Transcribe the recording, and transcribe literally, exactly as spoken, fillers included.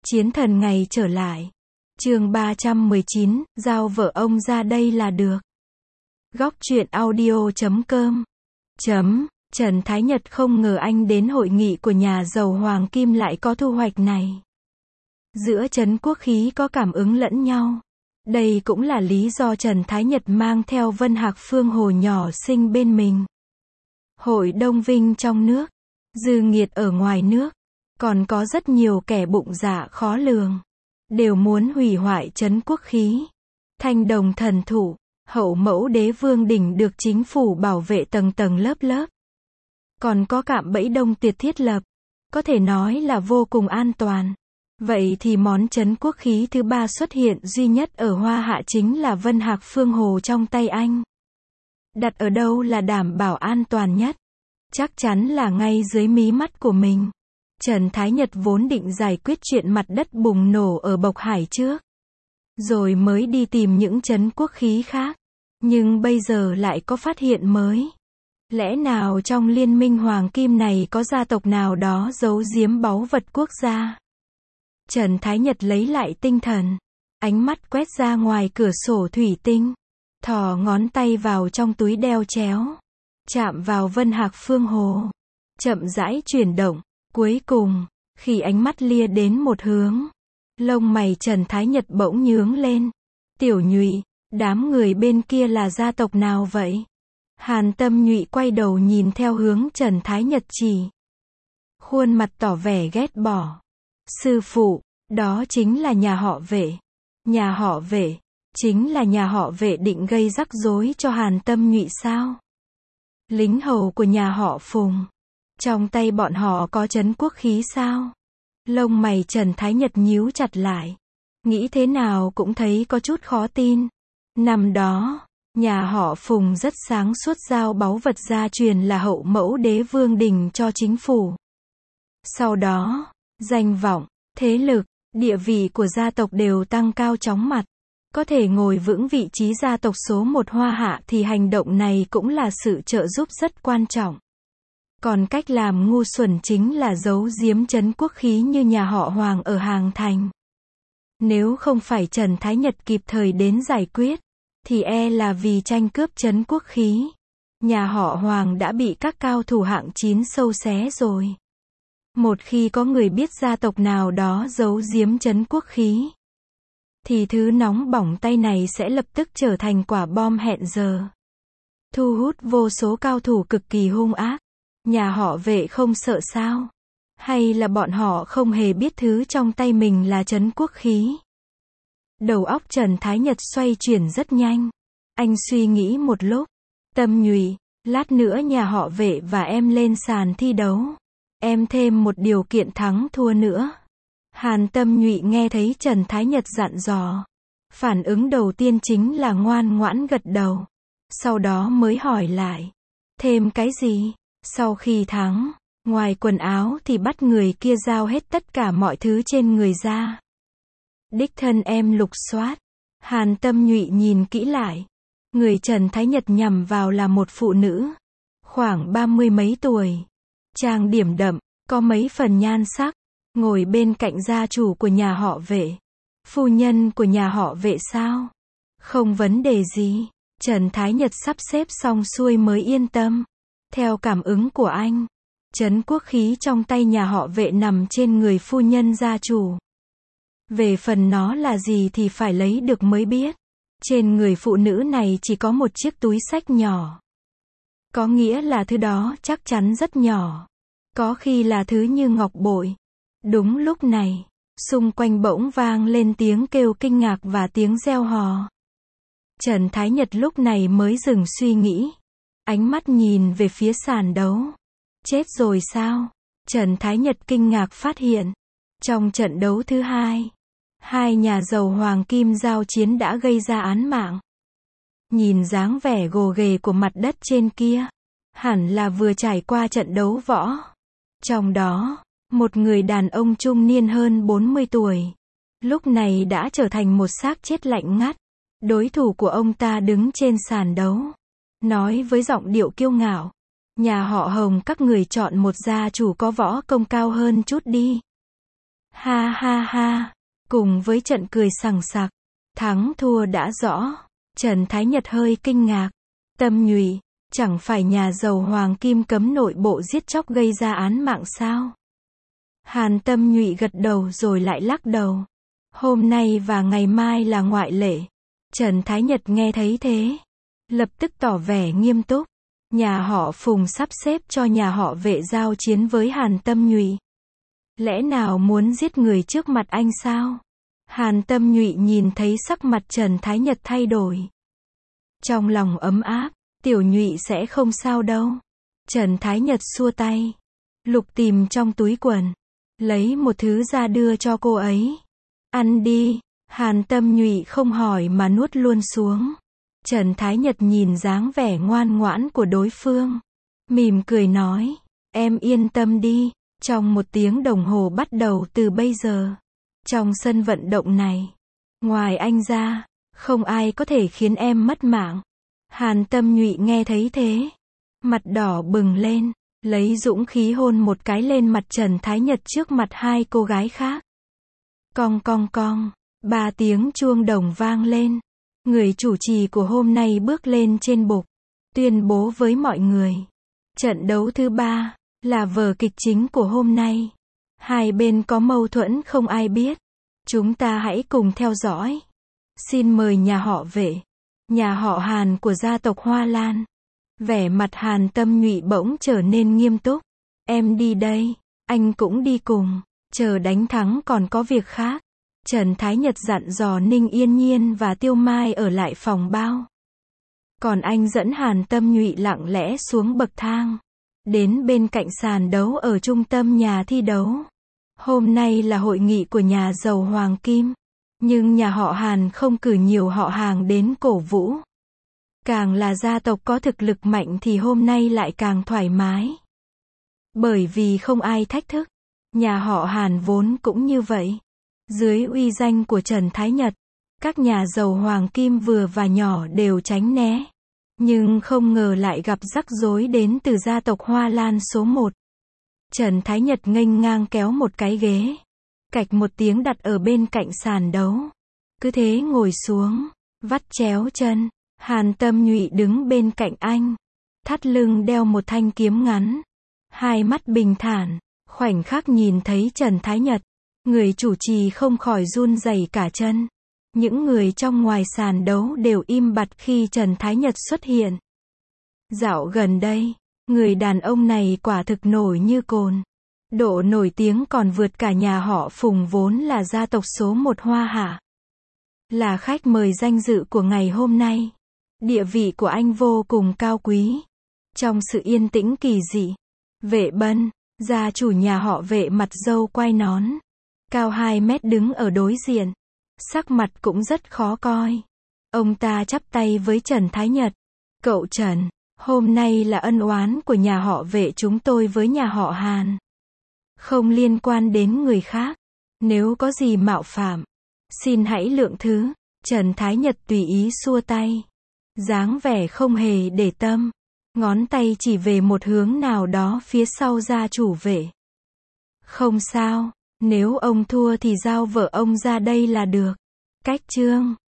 Chiến thần ngày trở lại. Chương ba trăm mười chín, giao vợ ông ra đây là được. Góc truyện audio chấm com. Chấm, Trần Thái Nhật không ngờ anh đến hội nghị của nhà giàu Hoàng Kim lại có thu hoạch này. Giữa Trấn Quốc Khí có cảm ứng lẫn nhau. Đây cũng là lý do Trần Thái Nhật mang theo Vân Hạc Phương Hồ nhỏ xinh bên mình. Hội Đông Vinh trong nước, Dư Nghiệt ở ngoài nước, còn có rất nhiều kẻ bụng dạ khó lường, đều muốn hủy hoại Trấn Quốc Khí. Thanh Đồng thần thụ, hậu mẫu đế vương đỉnh được chính phủ bảo vệ tầng tầng lớp lớp. Còn có cạm bẫy Đông Tiệt thiết lập, có thể nói là vô cùng an toàn. Vậy thì món Trấn Quốc Khí thứ ba xuất hiện duy nhất ở Hoa Hạ chính là Vân Hạc Phương Hồ trong tay anh. Đặt ở đâu là đảm bảo an toàn nhất? Chắc chắn là ngay dưới mí mắt của mình. Trần Thái Nhật vốn định giải quyết chuyện mặt đất bùng nổ ở Bộc Hải trước, rồi mới đi tìm những Trấn Quốc Khí khác. Nhưng bây giờ lại có phát hiện mới. Lẽ nào trong liên minh Hoàng Kim này có gia tộc nào đó giấu giếm báu vật quốc gia? Trần Thái Nhật lấy lại tinh thần, ánh mắt quét ra ngoài cửa sổ thủy tinh, thò ngón tay vào trong túi đeo chéo, chạm vào Vân Hạc Phương Hồ, chậm rãi chuyển động. Cuối cùng, khi ánh mắt lia đến một hướng, lông mày Trần Thái Nhật bỗng nhướng lên. Tiểu Nhụy, đám người bên kia là gia tộc nào vậy? Hàn Tâm Nhụy quay đầu nhìn theo hướng Trần Thái Nhật chỉ, khuôn mặt tỏ vẻ ghét bỏ. Sư phụ, đó chính là nhà họ Vệ. Nhà họ Vệ, chính là nhà họ Vệ định gây rắc rối cho Hàn Tâm Nhụy sao? Lính hầu của nhà họ Phùng, trong tay bọn họ có Trấn Quốc Khí sao? Lông mày Trần Thái Nhật nhíu chặt lại, nghĩ thế nào cũng thấy có chút khó tin. Năm đó, nhà họ Phùng rất sáng suốt giao báu vật gia truyền là hậu mẫu đế vương đình cho chính phủ. Sau đó, danh vọng, thế lực, địa vị của gia tộc đều tăng cao chóng mặt. Có thể ngồi vững vị trí gia tộc số một Hoa Hạ thì hành động này cũng là sự trợ giúp rất quan trọng. Còn cách làm ngu xuẩn chính là giấu giếm Trấn Quốc Khí như nhà họ Hoàng ở Hàng Thành. Nếu không phải Trần Thái Nhật kịp thời đến giải quyết, thì e là vì tranh cướp Trấn Quốc Khí, nhà họ Hoàng đã bị các cao thủ hạng chín sâu xé rồi. Một khi có người biết gia tộc nào đó giấu giếm Trấn Quốc Khí, thì thứ nóng bỏng tay này sẽ lập tức trở thành quả bom hẹn giờ, thu hút vô số cao thủ cực kỳ hung ác. Nhà họ Vệ không sợ sao? Hay là bọn họ không hề biết thứ trong tay mình là Trấn Quốc Khí? Đầu óc Trần Thái Nhật xoay chuyển rất nhanh. Anh suy nghĩ một lúc. Tâm Nhụy, lát nữa nhà họ Vệ và em lên sàn thi đấu. Em thêm một điều kiện thắng thua nữa. Hàn Tâm Nhụy nghe thấy Trần Thái Nhật dặn dò, phản ứng đầu tiên chính là ngoan ngoãn gật đầu. Sau đó mới hỏi lại, thêm cái gì? Sau khi thắng, ngoài quần áo thì bắt người kia giao hết tất cả mọi thứ trên người ra. Đích thân em lục soát. Hàn Tâm Nhụy nhìn kỹ lại. Người Trần Thái Nhật nhằm vào là một phụ nữ, khoảng ba mươi mấy tuổi, trang điểm đậm, có mấy phần nhan sắc, ngồi bên cạnh gia chủ của nhà họ Vệ. Phu nhân của nhà họ Vệ sao? Không vấn đề gì. Trần Thái Nhật sắp xếp xong xuôi mới yên tâm. Theo cảm ứng của anh, Trấn Quốc Khí trong tay nhà họ Vệ nằm trên người phu nhân gia chủ. Về phần nó là gì thì phải lấy được mới biết. Trên người phụ nữ này chỉ có một chiếc túi xách nhỏ. Có nghĩa là thứ đó chắc chắn rất nhỏ. Có khi là thứ như ngọc bội. Đúng lúc này, xung quanh bỗng vang lên tiếng kêu kinh ngạc và tiếng reo hò. Trần Thái Nhật lúc này mới dừng suy nghĩ. Ánh mắt nhìn về phía sàn đấu. Chết rồi sao? Trần Thái Nhật kinh ngạc phát hiện, trong trận đấu thứ hai, hai nhà giàu Hoàng Kim giao chiến đã gây ra án mạng. Nhìn dáng vẻ gồ ghề của mặt đất trên kia, hẳn là vừa trải qua trận đấu võ. Trong đó, một người đàn ông trung niên hơn bốn mươi tuổi, lúc này đã trở thành một xác chết lạnh ngắt. Đối thủ của ông ta đứng trên sàn đấu, nói với giọng điệu kiêu ngạo, nhà họ Hồng các người chọn một gia chủ có võ công cao hơn chút đi. Ha ha ha. Cùng với trận cười sằng sặc, thắng thua đã rõ. Trần Thái Nhật hơi kinh ngạc. Tâm Nhụy, chẳng phải nhà giàu Hoàng Kim cấm nội bộ giết chóc gây ra án mạng sao? Hàn Tâm Nhụy gật đầu rồi lại lắc đầu. Hôm nay và ngày mai là ngoại lệ. Trần Thái Nhật nghe thấy thế, lập tức tỏ vẻ nghiêm túc. Nhà họ Phùng sắp xếp cho nhà họ Vệ giao chiến với Hàn Tâm Nhụy. Lẽ nào muốn giết người trước mặt anh sao? Hàn Tâm Nhụy nhìn thấy sắc mặt Trần Thái Nhật thay đổi. Trong lòng ấm áp, tiểu Nhụy sẽ không sao đâu. Trần Thái Nhật xua tay, lục tìm trong túi quần, lấy một thứ ra đưa cho cô ấy. Ăn đi. Hàn Tâm Nhụy không hỏi mà nuốt luôn xuống. Trần Thái Nhật nhìn dáng vẻ ngoan ngoãn của đối phương, mỉm cười nói, em yên tâm đi, trong một tiếng đồng hồ bắt đầu từ bây giờ, trong sân vận động này, ngoài anh ra, không ai có thể khiến em mất mạng. Hàn Tâm Nhụy nghe thấy thế, mặt đỏ bừng lên, lấy dũng khí hôn một cái lên mặt Trần Thái Nhật trước mặt hai cô gái khác. Cong cong cong, ba tiếng chuông đồng vang lên. Người chủ trì của hôm nay bước lên trên bục, tuyên bố với mọi người. Trận đấu thứ ba, là vở kịch chính của hôm nay. Hai bên có mâu thuẫn không ai biết. Chúng ta hãy cùng theo dõi. Xin mời nhà họ Vệ, nhà họ Hàn của gia tộc Hoa Lan. Vẻ mặt Hàn Tâm Nhụy bỗng trở nên nghiêm túc. Em đi đây, anh cũng đi cùng. Chờ đánh thắng còn có việc khác. Trần Thái Nhật dặn dò Ninh Yên Nhiên và Tiêu Mai ở lại phòng bao. Còn anh dẫn Hàn Tâm Nhụy lặng lẽ xuống bậc thang, đến bên cạnh sàn đấu ở trung tâm nhà thi đấu. Hôm nay là hội nghị của nhà giàu Hoàng Kim, nhưng nhà họ Hàn không cử nhiều họ hàng đến cổ vũ. Càng là gia tộc có thực lực mạnh thì hôm nay lại càng thoải mái. Bởi vì không ai thách thức, nhà họ Hàn vốn cũng như vậy. Dưới uy danh của Trần Thái Nhật, các nhà giàu Hoàng Kim vừa và nhỏ đều tránh né. Nhưng không ngờ lại gặp rắc rối đến từ gia tộc Hoa Lan số một. Trần Thái Nhật nghênh ngang kéo một cái ghế, cạch một tiếng đặt ở bên cạnh sàn đấu. Cứ thế ngồi xuống, vắt chéo chân. Hàn Tâm Nhụy đứng bên cạnh anh, thắt lưng đeo một thanh kiếm ngắn. Hai mắt bình thản, khoảnh khắc nhìn thấy Trần Thái Nhật. Người chủ trì không khỏi run rẩy cả chân. Những người trong ngoài sàn đấu đều im bặt khi Trần Thái Nhật xuất hiện. Dạo gần đây, người đàn ông này quả thực nổi như cồn. Độ nổi tiếng còn vượt cả nhà họ Phùng vốn là gia tộc số một Hoa Hạ. Là khách mời danh dự của ngày hôm nay. Địa vị của anh vô cùng cao quý. Trong sự yên tĩnh kỳ dị, Vệ Bân, gia chủ nhà họ Vệ mặt râu quai nón, cao hai mét đứng ở đối diện. Sắc mặt cũng rất khó coi. Ông ta chắp tay với Trần Thái Nhật. Cậu Trần, hôm nay là ân oán của nhà họ Vệ chúng tôi với nhà họ Hàn. Không liên quan đến người khác. Nếu có gì mạo phạm, xin hãy lượng thứ. Trần Thái Nhật tùy ý xua tay, dáng vẻ không hề để tâm. Ngón tay chỉ về một hướng nào đó phía sau gia chủ Vệ. Không sao, nếu ông thua thì giao vợ ông ra đây là được. Cách chương